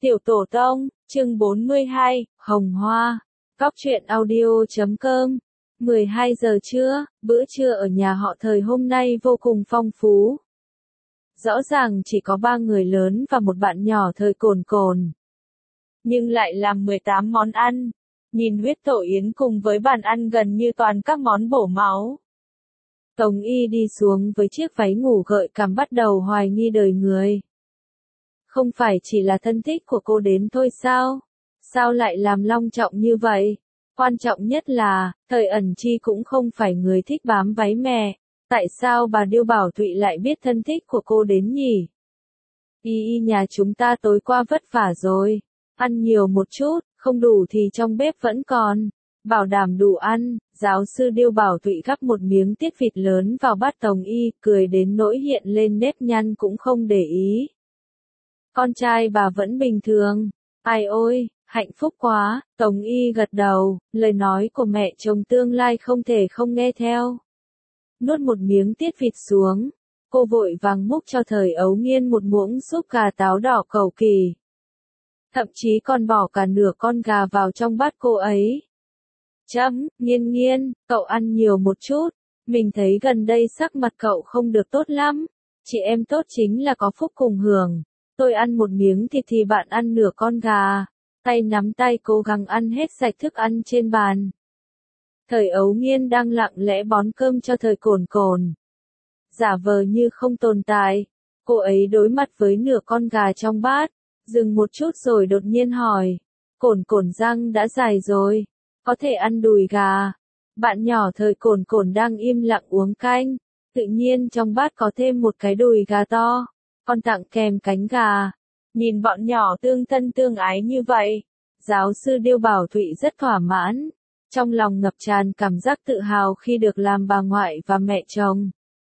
Tiểu Tổ Tông, chương 42, Hồng Hoa, Góc truyện audio.com. 12 giờ trưa, bữa trưa ở nhà họ Thời hôm nay vô cùng phong phú. Rõ ràng chỉ có 3 người lớn và một bạn nhỏ Thời Cồn Cồn. Nhưng lại làm 18 món ăn. Nhìn huyết tổ yến cùng với bàn ăn gần như toàn các món bổ máu. Tống Y đi xuống với chiếc váy ngủ gợi cảm bắt đầu hoài nghi đời người. Không phải chỉ là thân thích của cô đến thôi sao? Sao lại làm long trọng như vậy? Quan trọng nhất là, Thời Ẩn Chi cũng không phải người thích bám váy mẹ. Tại sao bà Điêu Bảo Thụy lại biết thân thích của cô đến nhỉ? Nhà chúng ta tối qua vất vả rồi. Ăn nhiều một chút, không đủ thì trong bếp vẫn còn. Bảo đảm đủ ăn, giáo sư Điêu Bảo Thụy gắp một miếng tiết vịt lớn vào bát Tống Y, cười đến nỗi hiện lên nếp nhăn cũng không để ý. Con trai bà vẫn bình thường. Ai ôi, hạnh phúc quá, Tống Y gật đầu, lời nói của mẹ chồng tương lai không thể không nghe theo. Nuốt một miếng tiết vịt xuống, cô vội vàng múc cho Thời Ấu Nghiên một muỗng súp gà táo đỏ cầu kỳ. Thậm chí còn bỏ cả nửa con gà vào trong bát cô ấy. Nghiên nghiên, cậu ăn nhiều một chút, mình thấy gần đây sắc mặt cậu không được tốt lắm, chị em tốt chính là có phúc cùng hưởng. Tôi ăn một miếng thịt thì bạn ăn nửa con gà. Tay nắm tay cố gắng ăn hết sạch thức ăn trên bàn. Thời Ấu Nghiên đang lặng lẽ bón cơm cho Thời Cồn Cồn. Giả vờ như không tồn tại. Cô ấy đối mặt với nửa con gà trong bát. Dừng một chút rồi đột nhiên hỏi. Cồn Cồn răng đã dài rồi. Có thể ăn đùi gà. Bạn nhỏ Thời Cồn Cồn đang im lặng uống canh. Tự nhiên trong bát có thêm một cái đùi gà to. Con tặng kèm cánh gà. Nhìn bọn nhỏ tương thân tương ái như vậy, giáo sư Điêu Bảo Thụy rất thỏa mãn, trong lòng ngập tràn cảm giác tự hào khi được làm bà ngoại và mẹ chồng.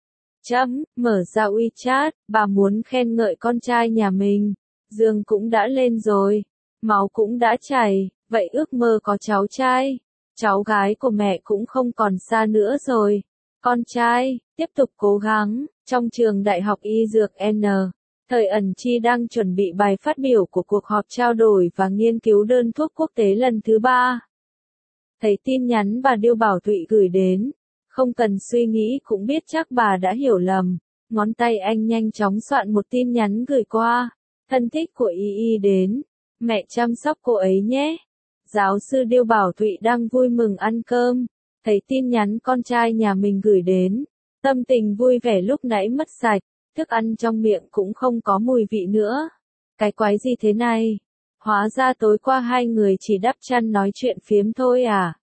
Mở ra WeChat, bà muốn khen ngợi con trai nhà mình, giường cũng đã lên rồi, máu cũng đã chảy, vậy ước mơ có cháu trai, cháu gái của mẹ cũng không còn xa nữa rồi. Con trai, tiếp tục cố gắng, trong trường Đại học Y Dược N. Thời Ẩn Chi đang chuẩn bị bài phát biểu của cuộc họp trao đổi và nghiên cứu đơn thuốc quốc tế lần thứ 3. Thấy tin nhắn bà Điêu Bảo Thụy gửi đến, không cần suy nghĩ cũng biết chắc bà đã hiểu lầm. Ngón tay anh nhanh chóng soạn một tin nhắn gửi qua. Thân thích của Y đến, mẹ chăm sóc cô ấy nhé. Giáo sư Điêu Bảo Thụy đang vui mừng ăn cơm, thấy tin nhắn con trai nhà mình gửi đến, tâm tình vui vẻ lúc nãy mất sạch. Thức ăn trong miệng cũng không có mùi vị nữa. Cái quái gì thế này? Hóa ra tối qua hai người chỉ đắp chăn nói chuyện phiếm thôi à?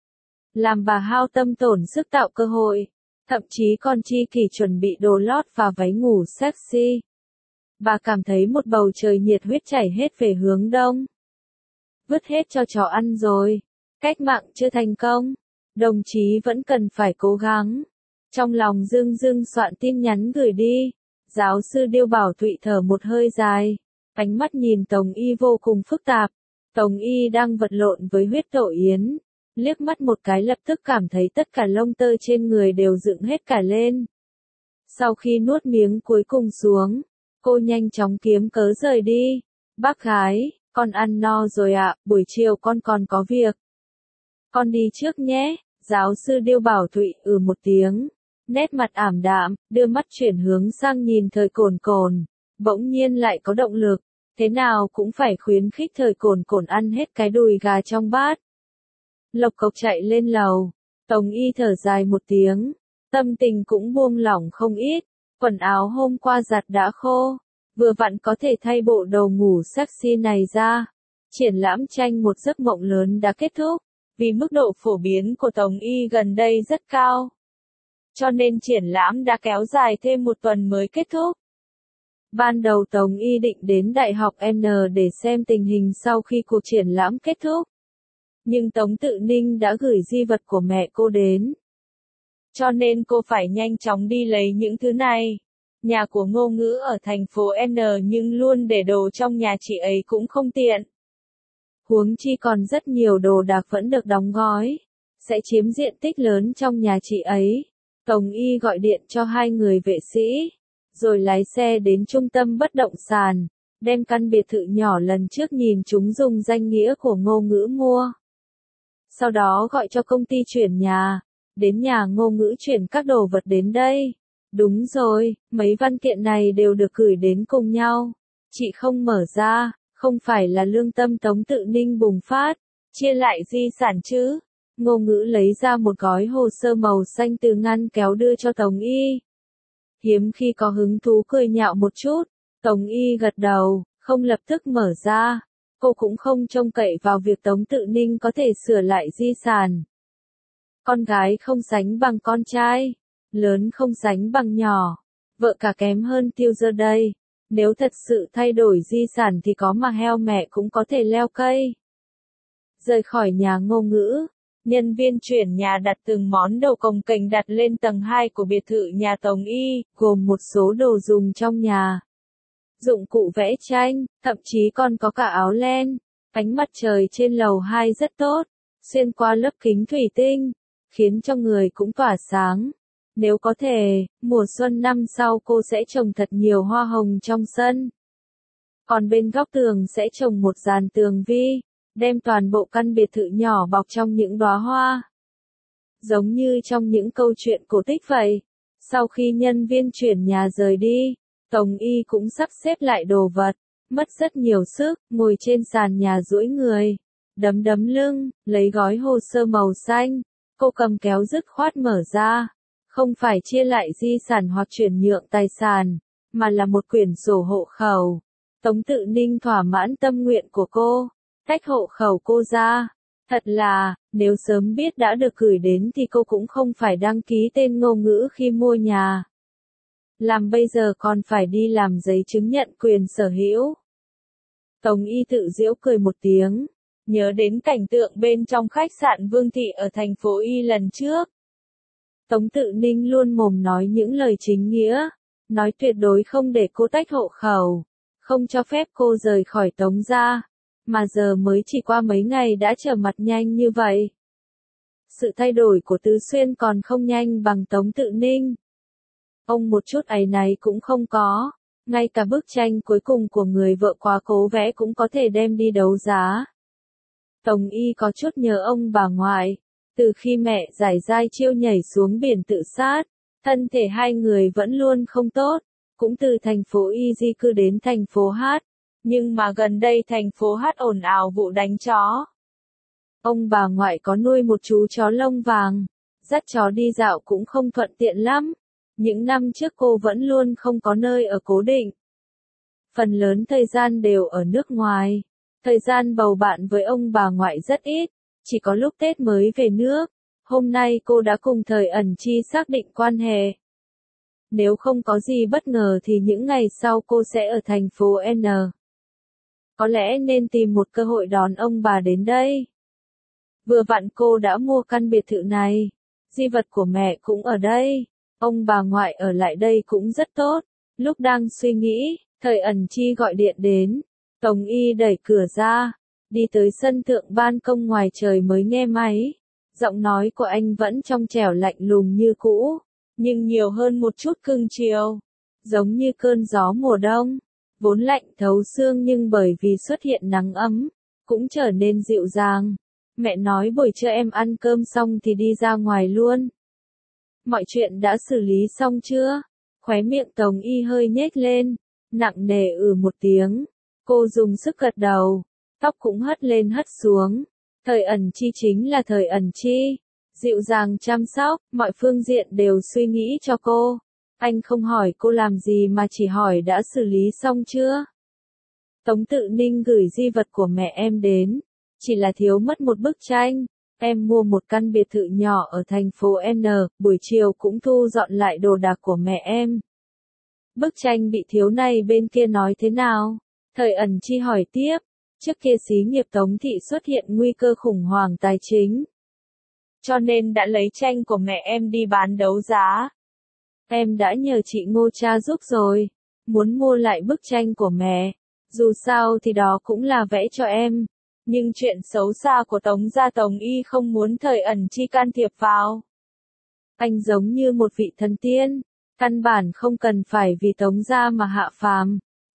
Làm bà hao tâm tổn sức tạo cơ hội. Thậm chí còn chi kỷ chuẩn bị đồ lót và váy ngủ sexy. Bà cảm thấy một bầu trời nhiệt huyết chảy hết về hướng đông. Vứt hết cho chó ăn rồi. Cách mạng chưa thành công. Đồng chí vẫn cần phải cố gắng. Trong lòng dưng dưng soạn tin nhắn gửi đi. Giáo sư Điêu Bảo Thụy thở một hơi dài, ánh mắt nhìn Tống Y vô cùng phức tạp. Tống Y đang vật lộn với huyết tổ yến, liếc mắt một cái lập tức cảm thấy tất cả lông tơ trên người đều dựng hết cả lên. Sau khi nuốt miếng cuối cùng xuống, cô nhanh chóng kiếm cớ rời đi. Bác gái, con ăn no rồi ạ, buổi chiều con còn có việc. Con đi trước nhé, giáo sư Điêu Bảo Thụy một tiếng. Nét mặt ảm đạm, đưa mắt chuyển hướng sang nhìn Thời Cồn Cồn, bỗng nhiên lại có động lực, thế nào cũng phải khuyến khích Thời Cồn Cồn ăn hết cái đùi gà trong bát. Lộc cộc chạy lên lầu, Tống Y thở dài một tiếng, tâm tình cũng buông lỏng không ít, quần áo hôm qua giặt đã khô, vừa vặn có thể thay bộ đồ ngủ sexy này ra. Triển lãm tranh một giấc mộng lớn đã kết thúc, vì mức độ phổ biến của Tống Y gần đây rất cao. Cho nên triển lãm đã kéo dài thêm một tuần mới kết thúc. Ban đầu Tống Y định đến Đại học N để xem tình hình sau khi cuộc triển lãm kết thúc. Nhưng Tống Tự Ninh đã gửi di vật của mẹ cô đến. Cho nên cô phải nhanh chóng đi lấy những thứ này. Nhà của Ngô Ngữ ở thành phố N nhưng luôn để đồ trong nhà chị ấy cũng không tiện. Huống chi còn rất nhiều đồ đạc vẫn được đóng gói, sẽ chiếm diện tích lớn trong nhà chị ấy. Tống Y gọi điện cho hai người vệ sĩ, rồi lái xe đến trung tâm bất động sản, đem căn biệt thự nhỏ lần trước nhìn chúng dùng danh nghĩa của Ngô Ngữ mua. Sau đó gọi cho công ty chuyển nhà, đến nhà Ngô Ngữ chuyển các đồ vật đến đây. Đúng rồi, mấy văn kiện này đều được gửi đến cùng nhau. Chị không mở ra, không phải là lương tâm Tống Tự Ninh bùng phát, chia lại di sản chứ. Ngô Ngữ lấy ra một gói hồ sơ màu xanh từ ngăn kéo đưa cho Tống Y. Hiếm khi có hứng thú cười nhạo một chút, Tống Y gật đầu, không lập tức mở ra. Cô cũng không trông cậy vào việc Tống Tự Ninh có thể sửa lại di sản. Con gái không sánh bằng con trai, lớn không sánh bằng nhỏ, vợ cả kém hơn tiêu giờ đây. Nếu thật sự thay đổi di sản thì có mà heo mẹ cũng có thể leo cây. Rời khỏi nhà Ngô Ngữ, nhân viên chuyển nhà đặt từng món đồ cồng kềnh đặt lên tầng 2 của biệt thự nhà Tống Y, gồm một số đồ dùng trong nhà. Dụng cụ vẽ tranh, thậm chí còn có cả áo len. Ánh mặt trời trên lầu 2 rất tốt, xuyên qua lớp kính thủy tinh, khiến cho người cũng tỏa sáng. Nếu có thể, mùa xuân năm sau cô sẽ trồng thật nhiều hoa hồng trong sân. Còn bên góc tường sẽ trồng một dàn tường vi, đem toàn bộ căn biệt thự nhỏ bọc trong những đóa hoa. Giống như trong những câu chuyện cổ tích vậy. Sau khi nhân viên chuyển nhà rời đi, Tống Y cũng sắp xếp lại đồ vật, mất rất nhiều sức, ngồi trên sàn nhà duỗi người, đấm đấm lưng, lấy gói hồ sơ màu xanh, cô cầm kéo dứt khoát mở ra. Không phải chia lại di sản hoặc chuyển nhượng tài sản, mà là một quyển sổ hộ khẩu. Tống Tự Ninh thỏa mãn tâm nguyện của cô, tách hộ khẩu cô ra. Thật là, nếu sớm biết đã được gửi đến thì cô cũng không phải đăng ký tên Ngô Ngữ khi mua nhà. Làm bây giờ còn phải đi làm giấy chứng nhận quyền sở hữu. Tống Y tự giễu cười một tiếng, nhớ đến cảnh tượng bên trong khách sạn Vương Thị ở thành phố Y lần trước. Tống Tự Ninh luôn mồm nói những lời chính nghĩa, nói tuyệt đối không để cô tách hộ khẩu, không cho phép cô rời khỏi Tống gia, mà giờ mới chỉ qua mấy ngày đã trở mặt nhanh như vậy. Sự thay đổi của Tứ Xuyên còn không nhanh bằng Tống Tự Ninh. Ông một chút áy náy cũng không có, ngay cả bức tranh cuối cùng của người vợ quá cố vẽ cũng có thể đem đi đấu giá. Tống Y có chút nhớ ông bà ngoại. Từ khi mẹ giải dai chiêu nhảy xuống biển tự sát, thân thể hai người vẫn luôn không tốt, cũng từ thành phố Y di cư đến thành phố H. Nhưng mà gần đây thành phố H ồn ào vụ đánh chó. Ông bà ngoại có nuôi một chú chó lông vàng, dắt chó đi dạo cũng không thuận tiện lắm. Những năm trước cô vẫn luôn không có nơi ở cố định. Phần lớn thời gian đều ở nước ngoài. Thời gian bầu bạn với ông bà ngoại rất ít. Chỉ có lúc Tết mới về nước, hôm nay cô đã cùng Thời Ẩn Chi xác định quan hệ. Nếu không có gì bất ngờ thì những ngày sau cô sẽ ở thành phố N. Có lẽ nên tìm một cơ hội đón ông bà đến đây. Vừa vặn cô đã mua căn biệt thự này, di vật của mẹ cũng ở đây, ông bà ngoại ở lại đây cũng rất tốt. Lúc đang suy nghĩ, Thời Ẩn Chi gọi điện đến, Tống Y đẩy cửa ra. Đi tới sân thượng ban công ngoài trời mới nghe máy. Giọng nói của anh vẫn trong trẻo lạnh lùng như cũ, nhưng nhiều hơn một chút cưng chiều. Giống như cơn gió mùa đông, vốn lạnh thấu xương nhưng bởi vì xuất hiện nắng ấm, cũng trở nên dịu dàng. Mẹ nói buổi trưa em ăn cơm xong thì đi ra ngoài luôn. Mọi chuyện đã xử lý xong chưa? Khóe miệng Tống Y hơi nhếch lên, nặng nề một tiếng. Cô dùng sức gật đầu. Tóc cũng hất lên hất xuống. Thời Ẩn Chi chính là Thời Ẩn Chi. Dịu dàng chăm sóc, mọi phương diện đều suy nghĩ cho cô. Anh không hỏi cô làm gì mà chỉ hỏi đã xử lý xong chưa. Tống Tự Ninh gửi di vật của mẹ em đến. Chỉ là thiếu mất một bức tranh. Em mua một căn biệt thự nhỏ ở thành phố N, buổi chiều cũng thu dọn lại đồ đạc của mẹ em. Bức tranh bị thiếu này bên kia nói thế nào? Thời Ẩn Chi hỏi tiếp. Trước kia xí nghiệp Tống Thị xuất hiện nguy cơ khủng hoảng tài chính. Cho nên đã lấy tranh của mẹ em đi bán đấu giá. Em đã nhờ chị Ngô cha giúp rồi. Muốn mua lại bức tranh của mẹ. Dù sao thì đó cũng là vẽ cho em. Nhưng chuyện xấu xa của Tống gia Tống Y không muốn Thời Ẩn Chi can thiệp vào. Anh giống như một vị thần tiên. Căn bản không cần phải vì Tống gia mà hạ phàm.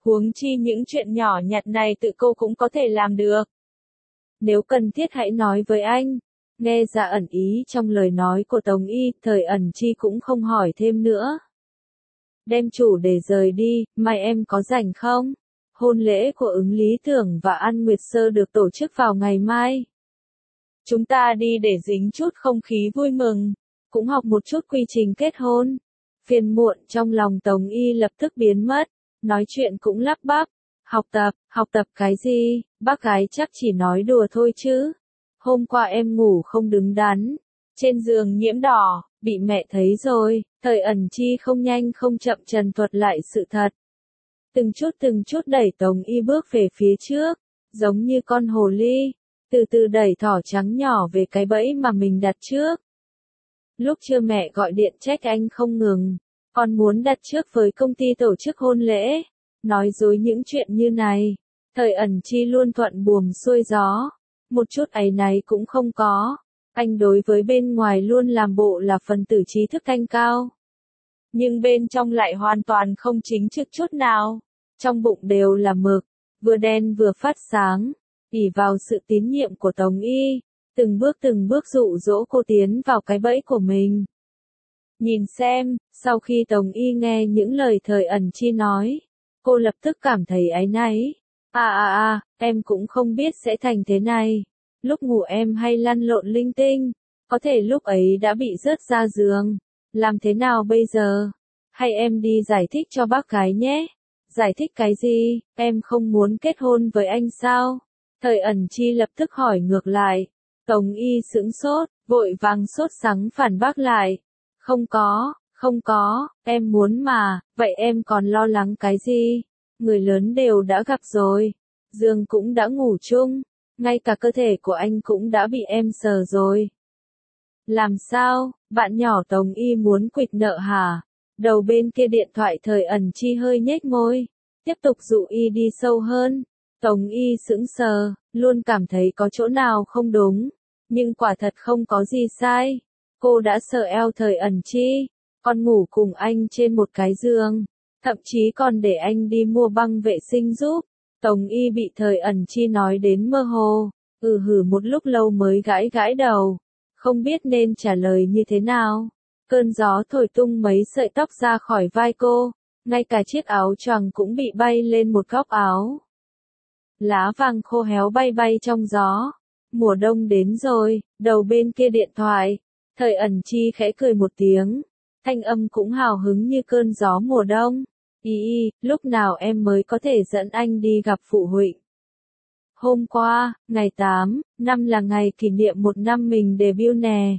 Huống chi những chuyện nhỏ nhặt này tự cô cũng có thể làm được. Nếu cần thiết hãy nói với anh. Nghe ra ẩn ý trong lời nói của Tống Y, Thời Ẩn Chi cũng không hỏi thêm nữa. Đem chủ đề rời đi, mai em có rảnh không? Hôn lễ của Ứng Lý Tưởng và An Nguyệt Sơ được tổ chức vào ngày mai. Chúng ta đi để dính chút không khí vui mừng, cũng học một chút quy trình kết hôn. Phiền muộn trong lòng Tống Y lập tức biến mất, nói chuyện cũng lắp bắp. Học tập cái gì, bác gái chắc chỉ nói đùa thôi chứ. Hôm qua em ngủ không đứng đắn, trên giường nhiễm đỏ, bị mẹ thấy rồi. Thời Ẩn Chi không nhanh không chậm trần thuật lại sự thật. Từng chút đẩy Tống Y bước về phía trước, giống như con hồ ly, từ từ đẩy thỏ trắng nhỏ về cái bẫy mà mình đặt trước. Lúc trưa mẹ gọi điện trách anh không ngừng, còn muốn đặt trước với công ty tổ chức hôn lễ, nói dối những chuyện như này. Thời Ẩn Chi luôn thuận buồm xuôi gió, một chút áy náy cũng không có. Anh đối với bên ngoài luôn làm bộ là phần tử trí thức thanh cao, nhưng bên trong lại hoàn toàn không chính trực chút nào. Trong bụng đều là mực, vừa đen vừa phát sáng. Ỷ vào sự tín nhiệm của Tống Y, từng bước dụ dỗ cô tiến vào cái bẫy của mình. Nhìn xem, sau khi Tống Y nghe những lời Thời Ẩn Chi nói, cô lập tức cảm thấy áy náy. Em cũng không biết sẽ thành thế này. Lúc ngủ em hay lăn lộn linh tinh, có thể lúc ấy đã bị rớt ra giường. Làm thế nào bây giờ? Hay em đi giải thích cho bác gái nhé. Giải thích cái gì, em không muốn kết hôn với anh sao? Thời Ẩn Chi lập tức hỏi ngược lại. Tống Y sững sốt, vội vàng sốt sắng phản bác lại. Không có, em muốn mà, vậy em còn lo lắng cái gì? Người lớn đều đã gặp rồi, giường cũng đã ngủ chung, ngay cả cơ thể của anh cũng đã bị em sờ rồi. Làm sao, bạn nhỏ Tống Y muốn quỵt nợ hả? Đầu bên kia điện thoại Thời Ẩn Chi hơi nhếch môi, tiếp tục dụ Y đi sâu hơn. Tống Y sững sờ, luôn cảm thấy có chỗ nào không đúng, nhưng quả thật không có gì sai. Cô đã sờ eo Thời Ẩn Chi, còn ngủ cùng anh trên một cái giường, thậm chí còn để anh đi mua băng vệ sinh giúp. Tống Y bị Thời Ẩn Chi nói đến mơ hồ, hử một lúc lâu mới gãi đầu, không biết nên trả lời như thế nào. Cơn gió thổi tung mấy sợi tóc ra khỏi vai cô, ngay cả chiếc áo choàng cũng bị bay lên một góc áo. Lá vàng khô héo bay trong gió. Mùa đông đến rồi, đầu bên kia điện thoại, Thời Ẩn Chi khẽ cười một tiếng, thanh âm cũng hào hứng như cơn gió mùa đông. Lúc nào em mới có thể dẫn anh đi gặp phụ huynh? Hôm qua, ngày 8, năm là ngày kỷ niệm 1 năm mình debut nè.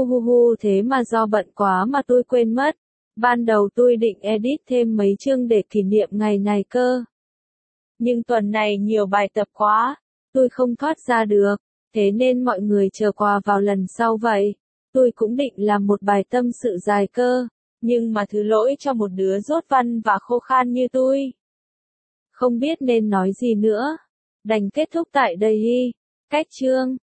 Thế mà do bận quá mà tôi quên mất. Ban đầu tôi định edit thêm mấy chương để kỷ niệm ngày này cơ. Nhưng tuần này nhiều bài tập quá, tôi không thoát ra được, thế nên mọi người chờ quà vào lần sau vậy. Tôi cũng định làm một bài tâm sự dài cơ, nhưng mà thứ lỗi cho một đứa dốt văn và khô khan như tôi. Không biết nên nói gì nữa, đành kết thúc tại đây. Cách chương